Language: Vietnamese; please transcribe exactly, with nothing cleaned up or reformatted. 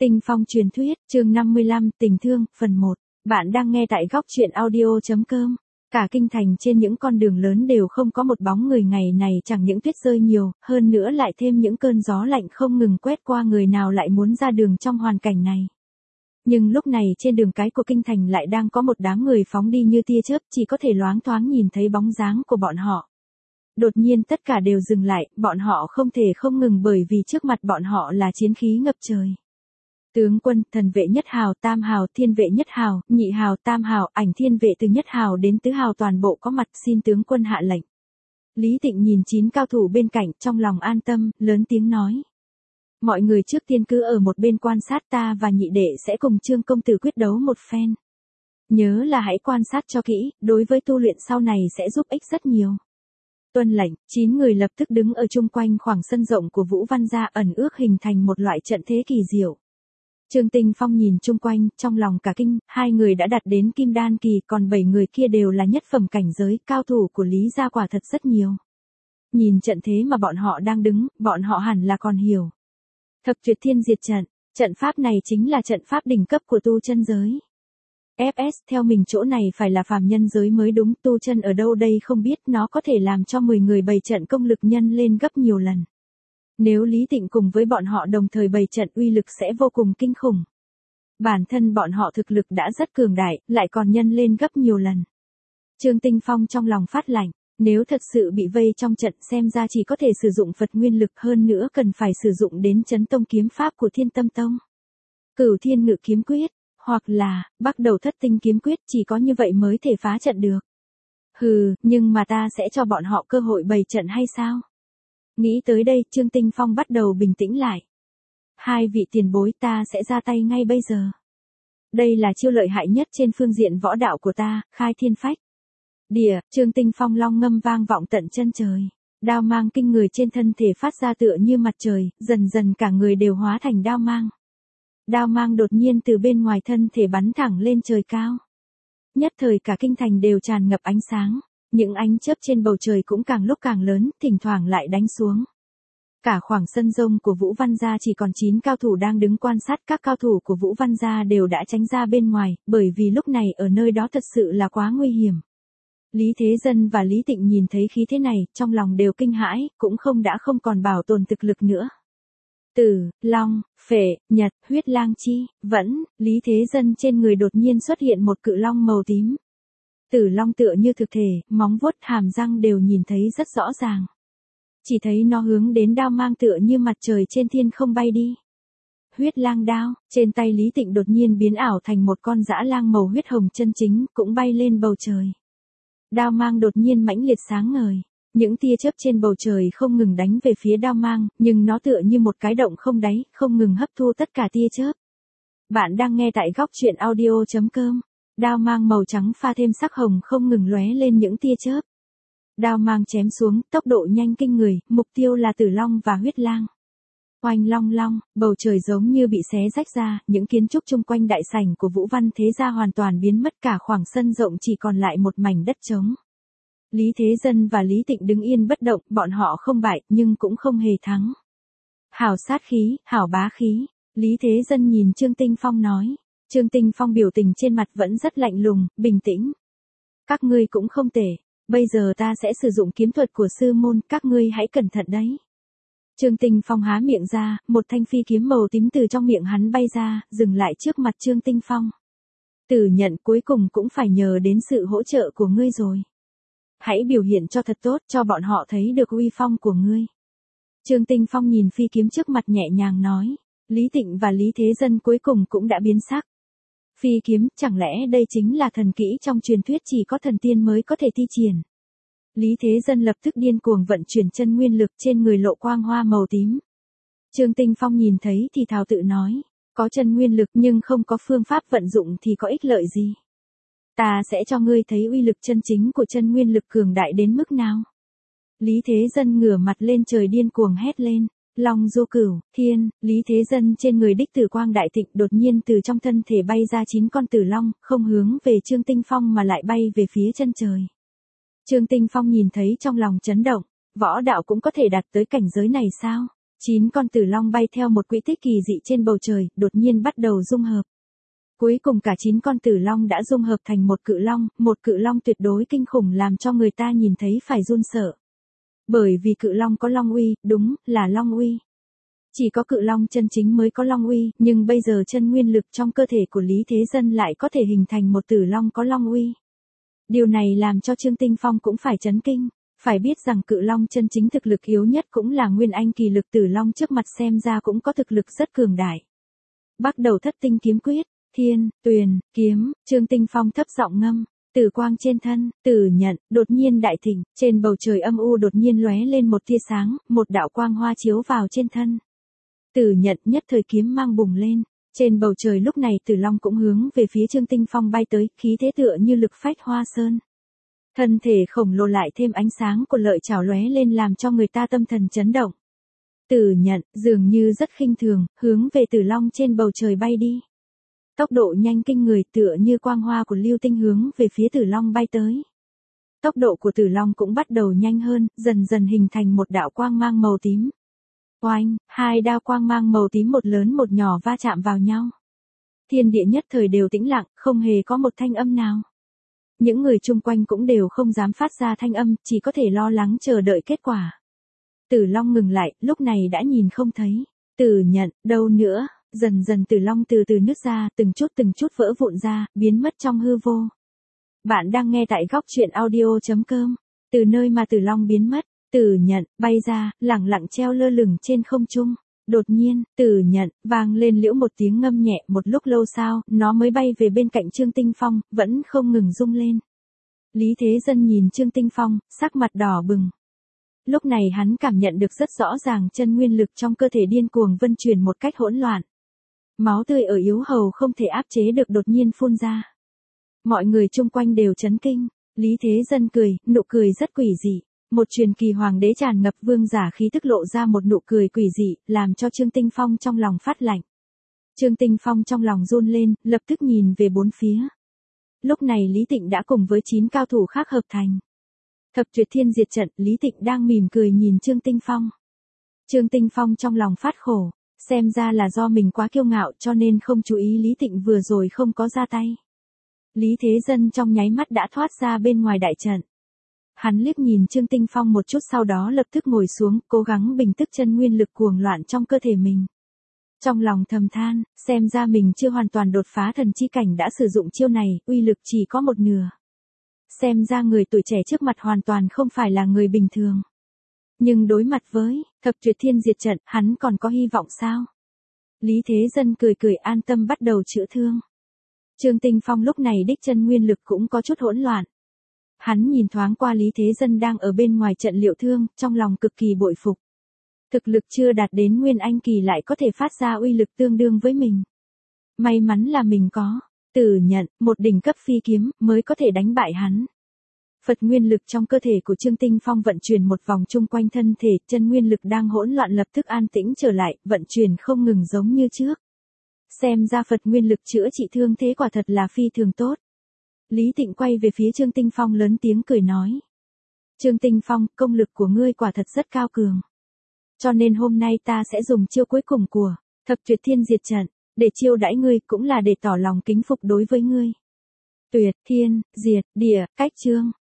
Tinh phong truyền thuyết, chương năm mươi lăm, tình thương, phần một. Bạn đang nghe tại góc truyện audio chấm com. Cả kinh thành trên những con đường lớn đều không có một bóng người, ngày này chẳng những tuyết rơi nhiều, hơn nữa lại thêm những cơn gió lạnh không ngừng quét qua, người nào lại muốn ra đường trong hoàn cảnh này. Nhưng lúc này trên đường cái của kinh thành lại đang có một đám người phóng đi như tia chớp, chỉ có thể loáng thoáng nhìn thấy bóng dáng của bọn họ. Đột nhiên tất cả đều dừng lại, bọn họ không thể không ngừng bởi vì trước mặt bọn họ là chiến khí ngập trời. Tướng quân, thần vệ nhất hào, tam hào, thiên vệ nhất hào, nhị hào, tam hào, ảnh thiên vệ từ nhất hào đến tứ hào toàn bộ có mặt, xin tướng quân hạ lệnh. Lý Tịnh nhìn chín cao thủ bên cạnh, trong lòng an tâm, lớn tiếng nói. Mọi người trước tiên cứ ở một bên quan sát, ta và nhị đệ sẽ cùng Trương công tử quyết đấu một phen. Nhớ là hãy quan sát cho kỹ, đối với tu luyện sau này sẽ giúp ích rất nhiều. Tuân lệnh, chín người lập tức đứng ở chung quanh khoảng sân rộng của Vũ Văn gia, ẩn ước hình thành một loại trận thế kỳ diệu. Trương Tinh Phong nhìn chung quanh, trong lòng cả kinh, hai người đã đạt đến kim đan kỳ, còn bảy người kia đều là nhất phẩm cảnh giới, cao thủ của Lý gia quả thật rất nhiều. Nhìn trận thế mà bọn họ đang đứng, bọn họ hẳn là còn hiểu. Thập tuyệt thiên diệt trận, trận pháp này chính là trận pháp đỉnh cấp của tu chân giới. ép ét, theo mình chỗ này phải là phàm nhân giới mới đúng, tu chân ở đâu đây không biết, nó có thể làm cho mười người bày trận công lực nhân lên gấp nhiều lần. Nếu Lý Tịnh cùng với bọn họ đồng thời bày trận, uy lực sẽ vô cùng kinh khủng. Bản thân bọn họ thực lực đã rất cường đại, lại còn nhân lên gấp nhiều lần. Trương Tinh Phong trong lòng phát lạnh, nếu thật sự bị vây trong trận xem ra chỉ có thể sử dụng Phật nguyên lực, hơn nữa cần phải sử dụng đến Chấn Tông kiếm pháp của Thiên Tâm Tông. Cửu Thiên Ngự kiếm quyết, hoặc là Bắc Đầu Thất Tinh kiếm quyết, chỉ có như vậy mới thể phá trận được. Hừ, nhưng mà ta sẽ cho bọn họ cơ hội bày trận hay sao? Nghĩ tới đây, Trương Tinh Phong bắt đầu bình tĩnh lại. Hai vị tiền bối, ta sẽ ra tay ngay bây giờ. Đây là chiêu lợi hại nhất trên phương diện võ đạo của ta, khai thiên phách. Đìa, Trương Tinh Phong long ngâm vang vọng tận chân trời. Đao mang kinh người trên thân thể phát ra tựa như mặt trời, dần dần cả người đều hóa thành đao mang. Đao mang đột nhiên từ bên ngoài thân thể bắn thẳng lên trời cao. Nhất thời cả kinh thành đều tràn ngập ánh sáng. Những ánh chớp trên bầu trời cũng càng lúc càng lớn, thỉnh thoảng lại đánh xuống. Cả khoảng sân rông của Vũ Văn gia chỉ còn chín cao thủ đang đứng quan sát, các cao thủ của Vũ Văn gia đều đã tránh ra bên ngoài, bởi vì lúc này ở nơi đó thật sự là quá nguy hiểm. Lý Thế Dân và Lý Tịnh nhìn thấy khí thế này, trong lòng đều kinh hãi, cũng không đã không còn bảo tồn thực lực nữa. Tử, Long, Phệ, Nhật, Huyết Lang Chi, Vẫn, Lý Thế Dân trên người đột nhiên xuất hiện một cự long màu tím. Tử long tựa như thực thể, móng vuốt, hàm răng đều nhìn thấy rất rõ ràng. Chỉ thấy nó hướng đến đao mang tựa như mặt trời trên thiên không bay đi. Huyết lang đao, trên tay Lý Tịnh đột nhiên biến ảo thành một con dã lang màu huyết hồng chân chính, cũng bay lên bầu trời. Đao mang đột nhiên mãnh liệt sáng ngời. Những tia chớp trên bầu trời không ngừng đánh về phía đao mang, nhưng nó tựa như một cái động không đáy, không ngừng hấp thu tất cả tia chớp. Bạn đang nghe tại góc truyện audio chấm com. Đao mang màu trắng pha thêm sắc hồng không ngừng lóe lên những tia chớp. Đao mang chém xuống, tốc độ nhanh kinh người, mục tiêu là Tử Long và Huyết Lang. Oanh long long, bầu trời giống như bị xé rách ra, những kiến trúc chung quanh đại sảnh của Vũ Văn Thế gia hoàn toàn biến mất, cả khoảng sân rộng chỉ còn lại một mảnh đất trống. Lý Thế Dân và Lý Tịnh đứng yên bất động, bọn họ không bại, nhưng cũng không hề thắng. Hảo sát khí, hảo bá khí, Lý Thế Dân nhìn Trương Tinh Phong nói. Trương Tinh Phong biểu tình trên mặt vẫn rất lạnh lùng, bình tĩnh. Các ngươi cũng không tệ, bây giờ ta sẽ sử dụng kiếm thuật của sư môn, các ngươi hãy cẩn thận đấy. Trương Tinh Phong há miệng ra, một thanh phi kiếm màu tím từ trong miệng hắn bay ra, dừng lại trước mặt Trương Tinh Phong. Tử nhận, cuối cùng cũng phải nhờ đến sự hỗ trợ của ngươi rồi. Hãy biểu hiện cho thật tốt, cho bọn họ thấy được uy phong của ngươi. Trương Tinh Phong nhìn phi kiếm trước mặt nhẹ nhàng nói. Lý Tịnh và Lý Thế Dân cuối cùng cũng đã biến sắc. Phi kiếm, chẳng lẽ đây chính là thần kỹ trong truyền thuyết chỉ có thần tiên mới có thể thi triển. Lý Thế Dân lập tức điên cuồng vận chuyển chân nguyên lực, trên người lộ quang hoa màu tím. Trương Tinh Phong nhìn thấy thì thào tự nói, có chân nguyên lực nhưng không có phương pháp vận dụng thì có ích lợi gì. Ta sẽ cho ngươi thấy uy lực chân chính của chân nguyên lực cường đại đến mức nào. Lý Thế Dân ngửa mặt lên trời điên cuồng hét lên. Long du cửu, thiên, Lý Thế Dân trên người đích tử quang đại thịnh, đột nhiên từ trong thân thể bay ra chín con tử long, không hướng về Trương Tinh Phong mà lại bay về phía chân trời. Trương Tinh Phong nhìn thấy trong lòng chấn động, võ đạo cũng có thể đạt tới cảnh giới này sao? Chín con tử long bay theo một quỹ tích kỳ dị trên bầu trời, đột nhiên bắt đầu dung hợp. Cuối cùng cả chín con tử long đã dung hợp thành một cự long, một cự long tuyệt đối kinh khủng làm cho người ta nhìn thấy phải run sợ. Bởi vì cự long có long uy, đúng, là long uy. Chỉ có cự long chân chính mới có long uy, nhưng bây giờ chân nguyên lực trong cơ thể của Lý Thế Dân lại có thể hình thành một tử long có long uy. Điều này làm cho Trương Tinh Phong cũng phải chấn kinh, phải biết rằng cự long chân chính thực lực yếu nhất cũng là nguyên anh kỳ lực tử long trước mặt xem ra cũng có thực lực rất cường đại. Bắt đầu thất tinh kiếm quyết, thiên, tuyền, kiếm, Trương Tinh Phong thấp giọng ngâm. Tử quang trên thân, tử nhận, đột nhiên đại thịnh, trên bầu trời âm u đột nhiên lóe lên một tia sáng, một đạo quang hoa chiếu vào trên thân. Tử nhận nhất thời kiếm mang bùng lên, trên bầu trời lúc này Tử Long cũng hướng về phía Trương Tinh Phong bay tới, khí thế tựa như lực phách hoa sơn. Thân thể khổng lồ lại thêm ánh sáng của lợi chảo lóe lên làm cho người ta tâm thần chấn động. Tử nhận, dường như rất khinh thường, hướng về Tử Long trên bầu trời bay đi. Tốc độ nhanh kinh người tựa như quang hoa của lưu tinh hướng về phía Tử Long bay tới. Tốc độ của Tử Long cũng bắt đầu nhanh hơn, dần dần hình thành một đạo quang mang màu tím. Oanh, hai đao quang mang màu tím một lớn một nhỏ va chạm vào nhau. Thiên địa nhất thời đều tĩnh lặng, không hề có một thanh âm nào. Những người chung quanh cũng đều không dám phát ra thanh âm, chỉ có thể lo lắng chờ đợi kết quả. Tử Long ngừng lại, lúc này đã nhìn không thấy. Tử nhận, đâu nữa, dần dần Tử Long từ từ nứt ra, từng chút từng chút vỡ vụn ra, biến mất trong hư vô. Bạn đang nghe tại góc truyện audio chấm com. Từ nơi mà Tử Long biến mất, Tử nhận, bay ra, lẳng lặng treo lơ lửng trên không trung. Đột nhiên, Tử nhận, vang lên liễu một tiếng ngâm nhẹ, một lúc lâu sau, nó mới bay về bên cạnh Trương Tinh Phong, vẫn không ngừng rung lên. Lý Thế Dân nhìn Trương Tinh Phong, sắc mặt đỏ bừng. Lúc này hắn cảm nhận được rất rõ ràng chân nguyên lực trong cơ thể điên cuồng vân chuyển một cách hỗn loạn. Máu tươi ở yếu hầu không thể áp chế được đột nhiên phun ra. Mọi người chung quanh đều chấn kinh, Lý Thế Dân cười, nụ cười rất quỷ dị. Một truyền kỳ hoàng đế tràn ngập vương giả khí tức lộ ra một nụ cười quỷ dị, làm cho Trương Tinh Phong trong lòng phát lạnh. Trương Tinh Phong trong lòng run lên, lập tức nhìn về bốn phía. Lúc này Lý Tịnh đã cùng với chín cao thủ khác hợp thành. Thập tuyệt thiên diệt trận, Lý Tịnh đang mỉm cười nhìn Trương Tinh Phong. Trương Tinh Phong trong lòng phát khổ, xem ra là do mình quá kiêu ngạo cho nên không chú ý Lý Tịnh vừa rồi không có ra tay. Lý Thế Dân trong nháy mắt đã thoát ra bên ngoài đại trận. Hắn liếc nhìn Trương Tinh Phong một chút sau đó lập tức ngồi xuống, cố gắng bình tức chân nguyên lực cuồng loạn trong cơ thể mình. Trong lòng thầm than, xem ra mình chưa hoàn toàn đột phá thần chi cảnh đã sử dụng chiêu này, uy lực chỉ có một nửa. Xem ra người tuổi trẻ trước mặt hoàn toàn không phải là người bình thường. Nhưng đối mặt với thập tuyệt thiên diệt trận, hắn còn có hy vọng sao? Lý Thế Dân cười cười an tâm bắt đầu chữa thương. Trương Tinh Phong lúc này đích chân nguyên lực cũng có chút hỗn loạn. Hắn nhìn thoáng qua Lý Thế Dân đang ở bên ngoài trận liệu thương, trong lòng cực kỳ bội phục. Thực lực chưa đạt đến nguyên anh kỳ lại có thể phát ra uy lực tương đương với mình. May mắn là mình có Tử nhận, một đỉnh cấp phi kiếm, mới có thể đánh bại hắn. Phật nguyên lực trong cơ thể của Trương Tinh Phong vận chuyển một vòng chung quanh thân thể, chân nguyên lực đang hỗn loạn lập tức an tĩnh trở lại, vận chuyển không ngừng giống như trước. Xem ra Phật nguyên lực chữa trị thương thế quả thật là phi thường tốt. Lý Tịnh quay về phía Trương Tinh Phong lớn tiếng cười nói. Trương Tinh Phong, công lực của ngươi quả thật rất cao cường. Cho nên hôm nay ta sẽ dùng chiêu cuối cùng của thập tuyệt thiên diệt trận, để chiêu đãi ngươi cũng là để tỏ lòng kính phục đối với ngươi. Tuyệt, thiên, diệt, địa, cách chương.